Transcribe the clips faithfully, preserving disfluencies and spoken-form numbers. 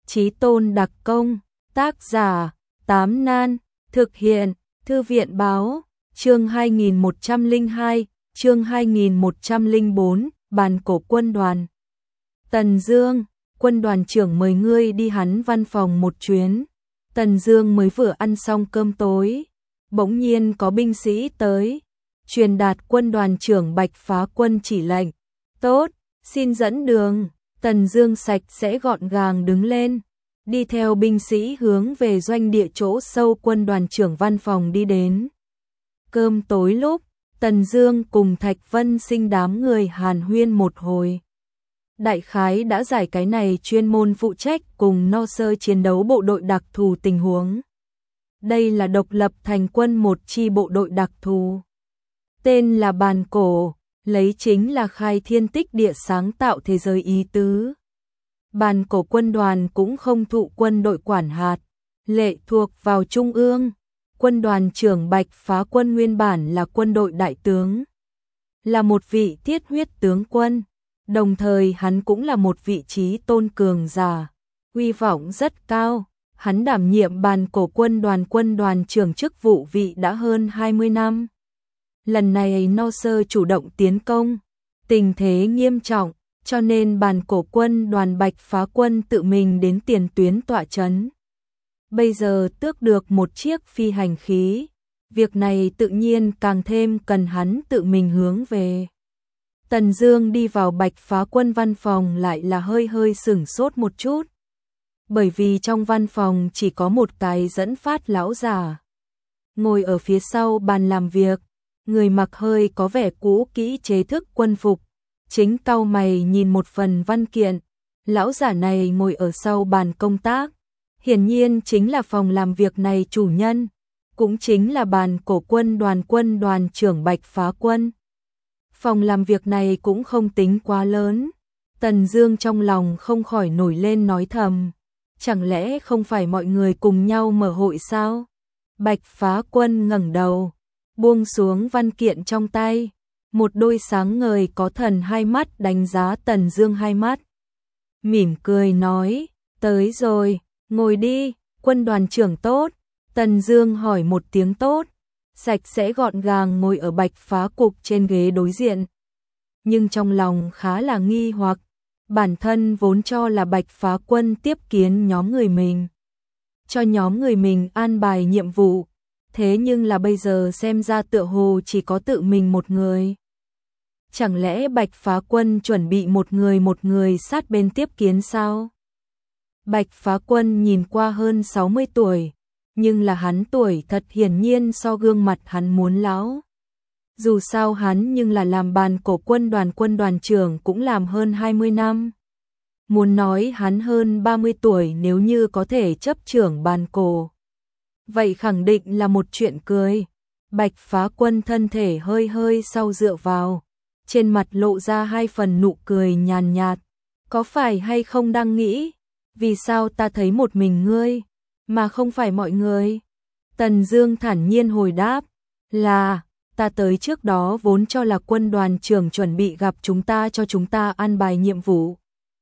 Chí Tôn đặc công, tác giả, Tám Nan, thực hiện, Thư viện báo, chương hai nghìn một trăm lẻ hai, chương hai nghìn một trăm lẻ bốn, bàn cổ quân đoàn. Tần Dương, quân đoàn trưởng mời ngươi đi hắn văn phòng một chuyến. Tần Dương mới vừa ăn xong cơm tối, bỗng nhiên có binh sĩ tới, truyền đạt quân đoàn trưởng Bạch Phá Quân chỉ lệnh. Tốt, xin dẫn đường. Tần Dương sạch sẽ gọn gàng đứng lên, đi theo binh sĩ hướng về doanh địa chỗ sâu quân đoàn trưởng văn phòng đi đến. Cơm tối lúc, Tần Dương cùng Thạch Vân Sinh đám người hàn huyên một hồi. Đại khái đã giải cái này chuyên môn phụ trách cùng no sơ chiến đấu bộ đội đặc thù tình huống. Đây là độc lập thành quân một chi bộ đội đặc thù. Tên là Bàn Cổ, lấy chính là khai thiên tích địa sáng tạo thế giới ý tứ. Bàn Cổ quân đoàn cũng không thụ quân đội quản hạt, lệ thuộc vào trung ương. Quân đoàn trưởng Bạch Phá Quân nguyên bản là quân đội đại tướng, là một vị thiết huyết tướng quân, đồng thời hắn cũng là một vị trí tôn cường giả, uy vọng rất cao. Hắn đảm nhiệm Bàn Cổ quân đoàn quân đoàn trưởng chức vụ vị đã hơn hai mươi năm. Lần này no sơ chủ động tiến công, tình thế nghiêm trọng, cho nên Bàn Cổ quân đoàn Bạch Phá Quân tự mình đến tiền tuyến tọa trấn. Bây giờ tước được một chiếc phi hành khí, việc này tự nhiên càng thêm cần hắn tự mình hướng về. Tần Dương đi vào Bạch Phá Quân văn phòng lại là hơi hơi sửng sốt một chút, bởi vì trong văn phòng chỉ có một cái dẫn phát lão già ngồi ở phía sau bàn làm việc, người mặc hơi có vẻ cũ kỹ chế thức quân phục, chính cau mày nhìn một phần văn kiện. Lão giả này ngồi ở sau bàn công tác, hiển nhiên chính là phòng làm việc này chủ nhân, cũng chính là Bàn Cổ quân đoàn quân đoàn trưởng Bạch Phá Quân. Phòng làm việc này cũng không tính quá lớn, Tần Dương trong lòng không khỏi nổi lên nói thầm, chẳng lẽ không phải mọi người cùng nhau mở hội sao? Bạch Phá Quân ngẩng đầu, buông xuống văn kiện trong tay, một đôi sáng ngời có thần hai mắt đánh giá Tần Dương hai mắt. Mỉm cười nói, tới rồi, ngồi đi, quân đoàn trưởng tốt. Tần Dương hỏi một tiếng tốt, sạch sẽ gọn gàng ngồi ở Bạch Phá Cục trên ghế đối diện. Nhưng trong lòng khá là nghi hoặc, bản thân vốn cho là Bạch Phá Quân tiếp kiến nhóm người mình, cho nhóm người mình an bài nhiệm vụ, thế nhưng là bây giờ xem ra tựa hồ chỉ có tự mình một người. Chẳng lẽ Bạch Phá Quân chuẩn bị một người một người sát bên tiếp kiến sao? Bạch Phá Quân nhìn qua hơn sáu mươi tuổi, nhưng là hắn tuổi thật hiển nhiên so gương mặt hắn muốn lão. Dù sao hắn nhưng là làm Bàn Cổ quân đoàn quân đoàn trưởng cũng làm hơn hai mươi năm. Muốn nói hắn hơn ba mươi tuổi nếu như có thể chấp trưởng Bàn Cổ, vậy khẳng định là một chuyện cười. Bạch Phá Quân thân thể hơi hơi sau dựa vào, trên mặt lộ ra hai phần nụ cười nhàn nhạt. Có phải hay không đang nghĩ, vì sao ta thấy một mình ngươi, mà không phải mọi người? Tần Dương thản nhiên hồi đáp, là, ta tới trước đó vốn cho là quân đoàn trưởng chuẩn bị gặp chúng ta cho chúng ta an bài nhiệm vụ.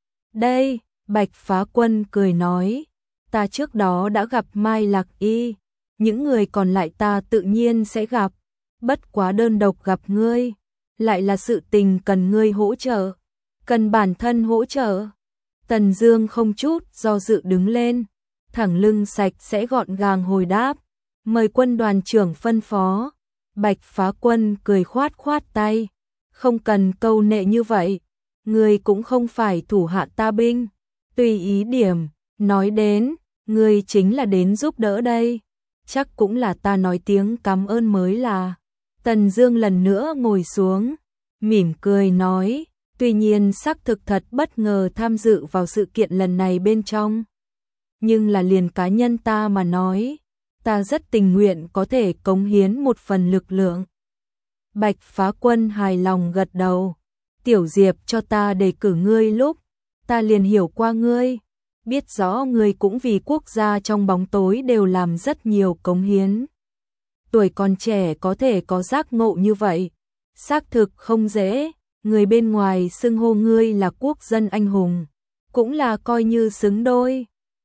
Đây, Bạch Phá Quân cười nói, ta trước đó đã gặp Mai Lạc Y, những người còn lại ta tự nhiên sẽ gặp, bất quá đơn độc gặp ngươi, lại là sự tình cần ngươi hỗ trợ, cần bản thân hỗ trợ. Tần Dương không chút do dự đứng lên, thẳng lưng sạch sẽ gọn gàng hồi đáp, mời quân đoàn trưởng phân phó. Bạch Phá Quân cười khoát khoát tay, không cần câu nệ như vậy, ngươi cũng không phải thủ hạ ta binh, tùy ý điểm, nói đến, ngươi chính là đến giúp đỡ đây, chắc cũng là ta nói tiếng cảm ơn mới là. Tần Dương lần nữa ngồi xuống, mỉm cười nói, tuy nhiên xác thực thật bất ngờ tham dự vào sự kiện lần này bên trong, nhưng là liền cá nhân ta mà nói, ta rất tình nguyện có thể cống hiến một phần lực lượng. Bạch Phá Quân hài lòng gật đầu, Tiểu Diệp cho ta đề cử ngươi lúc, ta liền hiểu qua ngươi, biết rõ ngươi cũng vì quốc gia trong bóng tối đều làm rất nhiều cống hiến. Tuổi còn trẻ có thể có giác ngộ như vậy, xác thực không dễ, người bên ngoài xưng hô ngươi là quốc dân anh hùng, cũng là coi như xứng đôi.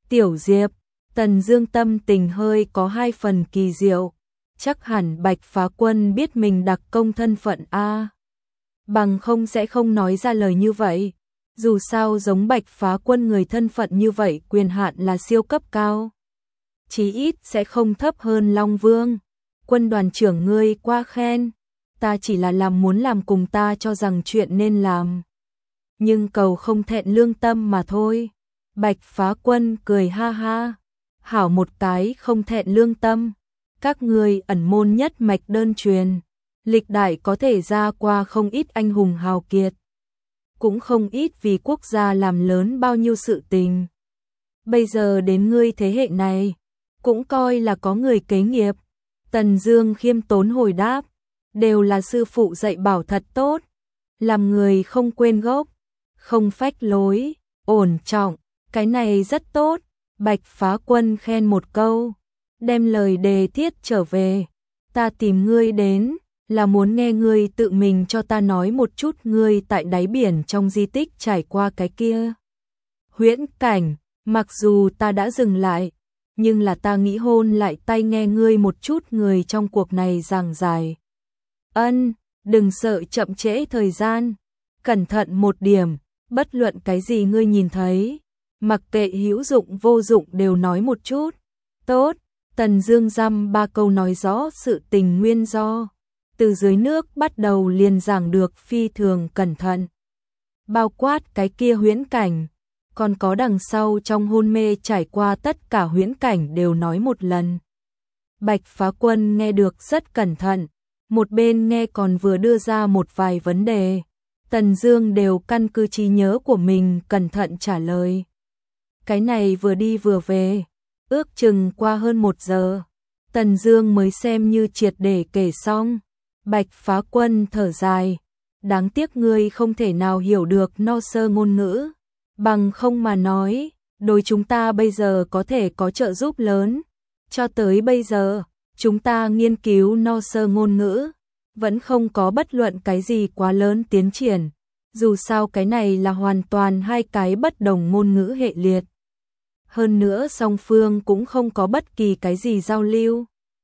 Tiểu Diệp, Tần Dương tâm tình hơi có hai phần kỳ diệu, chắc hẳn Bạch Phá Quân biết mình đặc công thân phận a. Bằng không sẽ không nói ra lời như vậy. Dù sao giống Bạch Phá Quân người thân phận như vậy quyền hạn là siêu cấp cao. Chí ít sẽ không thấp hơn Long Vương. Quân đoàn trưởng ngươi quá khen, ta chỉ là làm muốn làm cùng ta cho rằng chuyện nên làm. Nhưng cầu không thẹn lương tâm mà thôi. Bạch Phá Quân cười ha ha, hảo một cái không thẹn lương tâm. Các ngươi ẩn môn nhất mạch đơn truyền, lịch đại có thể ra qua không ít anh hùng hào kiệt, cũng không ít vì quốc gia làm lớn bao nhiêu sự tình. Bây giờ đến ngươi thế hệ này, cũng coi là có người kế nghiệp. Tần Dương khiêm tốn hồi đáp, đều là sư phụ dạy bảo thật tốt, làm người không quên gốc, không phách lối, ổn trọng, cái này rất tốt. Bạch Phá Quân khen một câu, đem lời đề thiết trở về, ta tìm ngươi đến là muốn nghe ngươi tự mình cho ta nói một chút ngươi tại đáy biển trong di tích trải qua cái kia huyễn cảnh. Mặc dù ta đã dừng lại, nhưng là ta nghĩ hôn lại tay nghe ngươi một chút người trong cuộc này giảng giải. Ân, đừng sợ chậm trễ thời gian, cẩn thận một điểm, bất luận cái gì ngươi nhìn thấy, mặc kệ hữu dụng vô dụng đều nói một chút. Tốt. Tần Dương dăm ba câu nói rõ sự tình nguyên do, từ dưới nước bắt đầu liền giảng được phi thường cẩn thận, bao quát cái kia huyễn cảnh, còn có đằng sau trong hôn mê trải qua tất cả huyễn cảnh đều nói một lần. Bạch Phá Quân nghe được rất cẩn thận, một bên nghe còn vừa đưa ra một vài vấn đề, Tần Dương đều căn cứ trí nhớ của mình cẩn thận trả lời. Cái này vừa đi vừa về, ước chừng qua hơn một giờ, Tần Dương mới xem như triệt để kể xong. Bạch Phá Quân thở dài, đáng tiếc ngươi không thể nào hiểu được no sơ ngôn ngữ, bằng không mà nói, đối chúng ta bây giờ có thể có trợ giúp lớn. Cho tới bây giờ, chúng ta nghiên cứu no sơ ngôn ngữ, vẫn không có bất luận cái gì quá lớn tiến triển, dù sao cái này là hoàn toàn hai cái bất đồng ngôn ngữ hệ liệt. Hơn nữa song phương cũng không có bất kỳ cái gì giao lưu.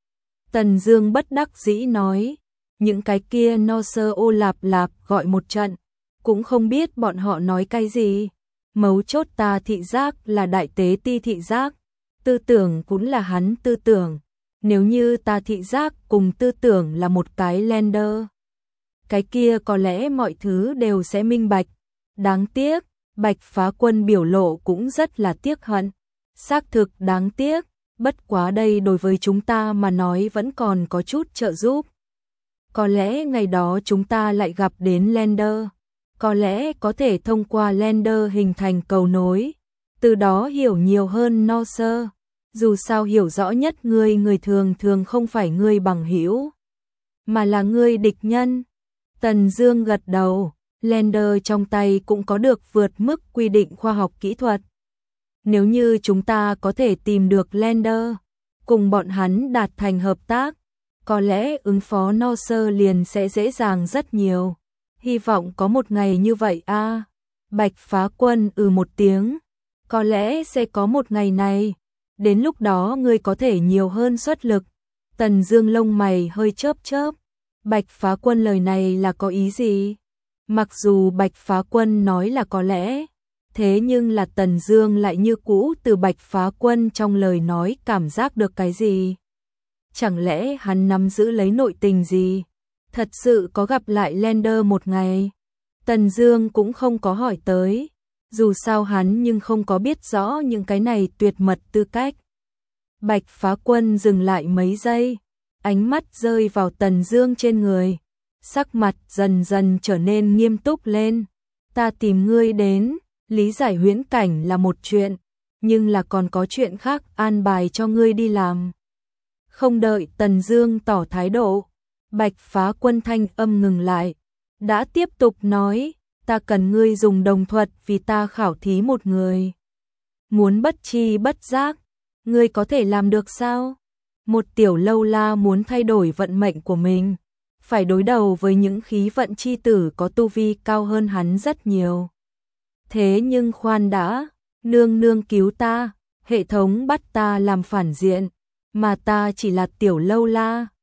Tần Dương bất đắc dĩ nói, những cái kia no sơ ô lạp lạp gọi một trận, cũng không biết bọn họ nói cái gì. Mấu chốt ta thị giác là đại tế ti thị giác, tư tưởng cũng là hắn tư tưởng. Nếu như ta thị giác cùng tư tưởng là một cái lender, cái kia có lẽ mọi thứ đều sẽ minh bạch. Đáng tiếc, Bạch Phá Quân biểu lộ cũng rất là tiếc hận. Xác thực đáng tiếc, bất quá đây đối với chúng ta mà nói vẫn còn có chút trợ giúp. Có lẽ ngày đó chúng ta lại gặp đến lender, có lẽ có thể thông qua lender hình thành cầu nối, từ đó hiểu nhiều hơn no sơ. Dù sao hiểu rõ nhất ngươi người thường thường không phải ngươi bằng hữu, mà là ngươi địch nhân. Tần Dương gật đầu, lender trong tay cũng có được vượt mức quy định khoa học kỹ thuật. Nếu như chúng ta có thể tìm được lender, cùng bọn hắn đạt thành hợp tác, có lẽ ứng phó no sơ liền sẽ dễ dàng rất nhiều. Hy vọng có một ngày như vậy a. À. Bạch Phá Quân ừ một tiếng, có lẽ sẽ có một ngày này. Đến lúc đó ngươi có thể nhiều hơn xuất lực. Tần Dương lông mày hơi chớp chớp. Bạch Phá Quân lời này là có ý gì? Mặc dù Bạch Phá Quân nói là có lẽ, thế nhưng là Tần Dương lại như cũ từ Bạch Phá Quân trong lời nói cảm giác được cái gì? Chẳng lẽ hắn nắm giữ lấy nội tình gì? Thật sự có gặp lại lender một ngày? Tần Dương cũng không có hỏi tới, dù sao hắn nhưng không có biết rõ những cái này tuyệt mật tư cách. Bạch Phá Quân dừng lại mấy giây, ánh mắt rơi vào Tần Dương trên người, sắc mặt dần dần trở nên nghiêm túc lên. Ta tìm ngươi đến, lý giải huyễn cảnh là một chuyện, nhưng là còn có chuyện khác an bài cho ngươi đi làm. Không đợi Tần Dương tỏ thái độ, Bạch Phá Quân thanh âm ngừng lại, đã tiếp tục nói, ta cần ngươi dùng đồng thuật vì ta khảo thí một người. Muốn bất chi bất giác, ngươi có thể làm được sao? Một tiểu lâu la muốn thay đổi vận mệnh của mình, phải đối đầu với những khí vận chi tử có tu vi cao hơn hắn rất nhiều. Thế nhưng khoan đã, nương nương cứu ta, Hệ thống bắt ta làm phản diện, mà ta chỉ là tiểu lâu la.